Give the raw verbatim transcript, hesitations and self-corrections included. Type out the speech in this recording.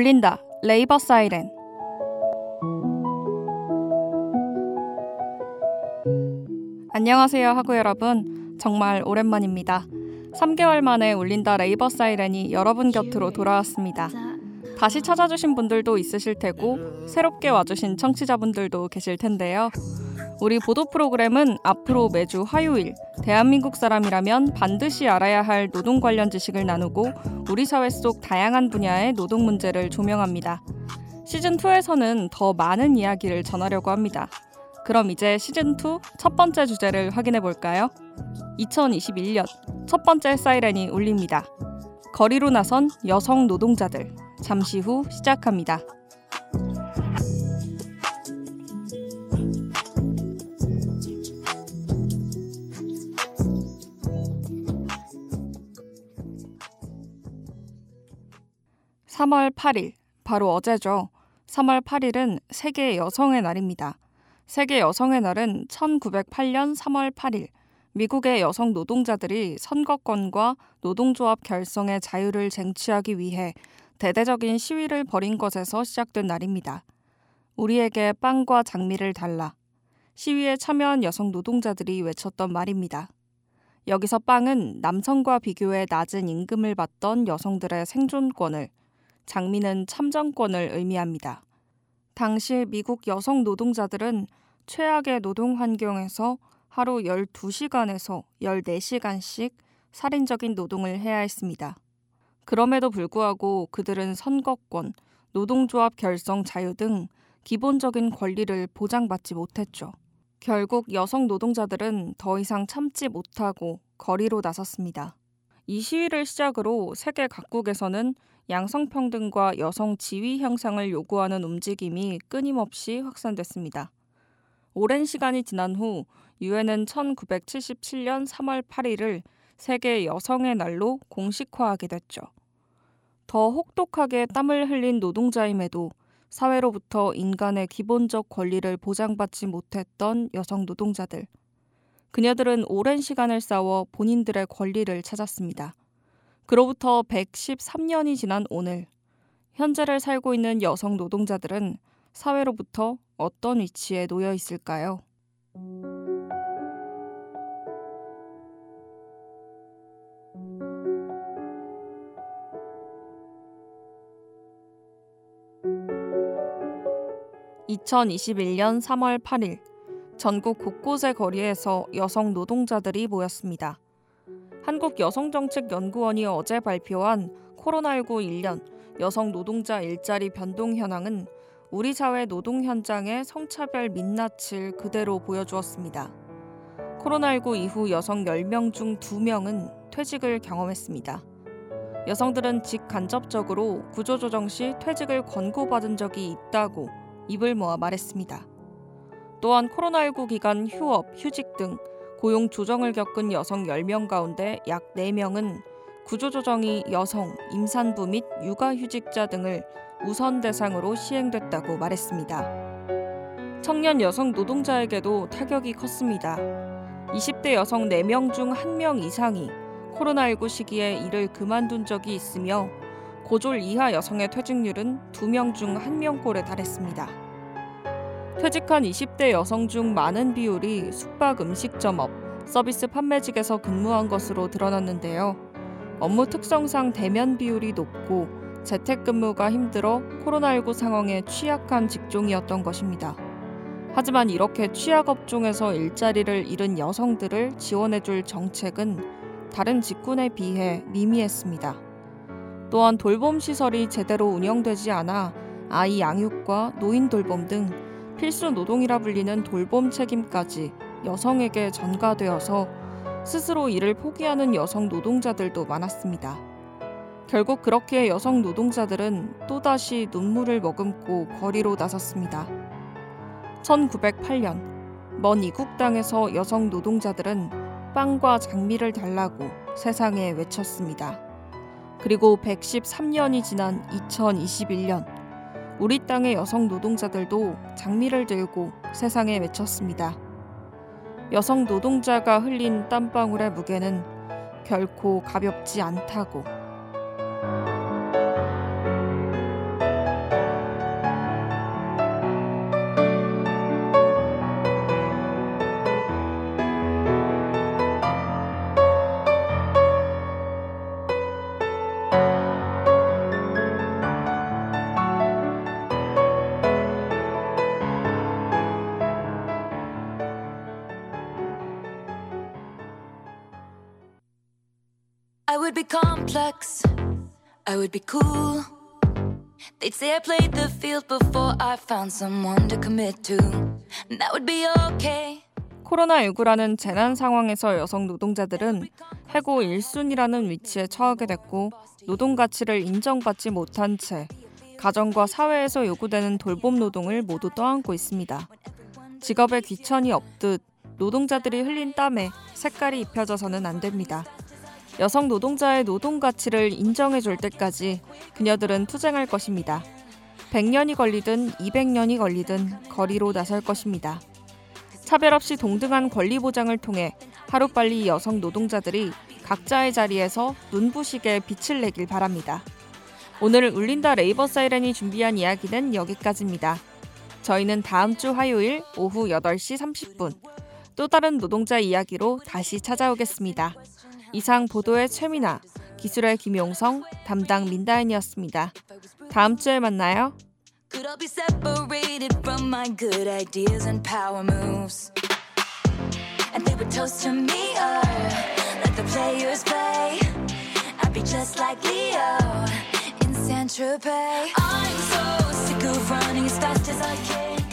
울린다. 레이버 사이렌. 안녕하세요 하구 여러분. 정말 오랜만입니다. 삼 개월 만에 울린다 레이버 사이렌이 여러분 곁으로 돌아왔습니다. 다시 찾아주신 분들도 있으실 테고 새롭게 와주신 청취자분들도 계실 텐데요. 우리 보도 프로그램은 앞으로 매주 화요일 대한민국 사람이라면 반드시 알아야 할 노동 관련 지식을 나누고 우리 사회 속 다양한 분야의 노동 문제를 조명합니다. 시즌이에서는 더 많은 이야기를 전하려고 합니다. 그럼 이제 시즌이 첫 번째 주제를 확인해 볼까요? 이천이십일 년 첫 번째 사이렌이 울립니다. 거리로 나선 여성 노동자들. 잠시 후 시작합니다. 삼월 팔일, 바로 어제죠. 삼월 팔일은 세계 여성의 날입니다. 세계 여성의 날은 천구백팔 년 삼월 팔일, 미국의 여성 노동자들이 선거권과 노동조합 결성의 자유를 쟁취하기 위해 대대적인 시위를 벌인 것에서 시작된 날입니다. 우리에게 빵과 장미를 달라. 시위에 참여한 여성 노동자들이 외쳤던 말입니다. 여기서 빵은 남성과 비교해 낮은 임금을 받던 여성들의 생존권을, 장미는 참정권을 의미합니다. 당시 미국 여성 노동자들은 최악의 노동 환경에서 하루 열두 시간에서 열네 시간씩 살인적인 노동을 해야 했습니다. 그럼에도 불구하고 그들은 선거권, 노동조합 결성 자유 등 기본적인 권리를 보장받지 못했죠. 결국 여성 노동자들은 더 이상 참지 못하고 거리로 나섰습니다. 이 시위를 시작으로 세계 각국에서는 양성평등과 여성 지위 향상을 요구하는 움직임이 끊임없이 확산됐습니다. 오랜 시간이 지난 후 유엔은 천구백칠십칠 년 삼월 팔일을 세계 여성의 날로 공식화하게 됐죠. 더 혹독하게 땀을 흘린 노동자임에도 사회로부터 인간의 기본적 권리를 보장받지 못했던 여성 노동자들. 그녀들은 오랜 시간을 싸워 본인들의 권리를 찾았습니다. 그로부터 백십삼 년이 지난 오늘, 현재를 살고 있는 여성 노동자들은 사회로부터 어떤 위치에 놓여 있을까요? 이천이십일 년 삼월 팔일, 전국 곳곳의 거리에서 여성 노동자들이 모였습니다. 한국여성정책연구원이 어제 발표한 코로나십구 일 년 여성 노동자 일자리 변동 현황은 우리 사회 노동 현장의 성차별 민낯을 그대로 보여주었습니다. 코로나십구 이후 여성 열 명 중 두 명은 퇴직을 경험했습니다. 여성들은 직간접적으로 구조조정 시 퇴직을 권고받은 적이 있다고 입을 모아 말했습니다. 또한 코로나십구 기간 휴업, 휴직 등 고용 조정을 겪은 여성 열 명 가운데 약 네 명은 구조조정이 여성, 임산부 및 육아휴직자 등을 우선 대상으로 시행됐다고 말했습니다. 청년 여성 노동자에게도 타격이 컸습니다. 이십 대 여성 네 명 중 한 명 이상이 코로나십구 시기에 일을 그만둔 적이 있으며 고졸 이하 여성의 퇴직률은 두 명 중 한 명꼴에 달했습니다. 퇴직한 이십 대 여성 중 많은 비율이 숙박 음식점업, 서비스 판매직에서 근무한 것으로 드러났는데요. 업무 특성상 대면 비율이 높고 재택근무가 힘들어 코로나십구 상황에 취약한 직종이었던 것입니다. 하지만 이렇게 취약 업종에서 일자리를 잃은 여성들을 지원해줄 정책은 다른 직군에 비해 미미했습니다. 또한 돌봄시설이 제대로 운영되지 않아 아이 양육과 노인 돌봄 등 필수 노동이라 불리는 돌봄 책임까지 여성에게 전가되어서 스스로 일을 포기하는 여성 노동자들도 많았습니다. 결국 그렇게 여성 노동자들은 또다시 눈물을 머금고 거리로 나섰습니다. 천구백팔 년, 먼 이국 땅에서 여성 노동자들은 빵과 장미를 달라고 세상에 외쳤습니다. 그리고 백십삼 년이 지난 이천이십일 년, 우리 땅의 여성 노동자들도 장미를 들고 세상에 외쳤습니다. 여성 노동자가 흘린 땀방울의 무게는 결코 가볍지 않다고. would be complex. I would be cool. They'd say I played the field before I found someone to commit to. And that would be okay. 코로나십구라는 재난 상황에서 여성 노동자들은 해고 일 순위라는 위치에 처하게 됐고 노동 가치를 인정받지 못한 채 가정과 사회에서 요구되는 돌봄 노동을 모두 떠안고 있습니다. 직업에 귀천이 없듯 노동자들이 흘린 땀에 색깔이 입혀져서는 안 됩니다. 여성 노동자의 노동 가치를 인정해줄 때까지 그녀들은 투쟁할 것입니다. 백 년이 걸리든 이백 년이 걸리든 거리로 나설 것입니다. 차별 없이 동등한 권리 보장을 통해 하루빨리 여성 노동자들이 각자의 자리에서 눈부시게 빛을 내길 바랍니다. 오늘 울린다 레이버 사이렌이 준비한 이야기는 여기까지입니다. 저희는 다음 주 화요일 오후 여덟 시 삼십 분 또 다른 노동자 이야기로 다시 찾아오겠습니다. 이상 보도의 최민아, 기술의 김용성, 담당 민다은이었습니다. 다음 주에 만나요. Could I be separated from my good ideas and power moves? And they would toast to me or let the players play. I'd be just like Leo in Saint-Tropez. I'm so sick of running as fast as I can.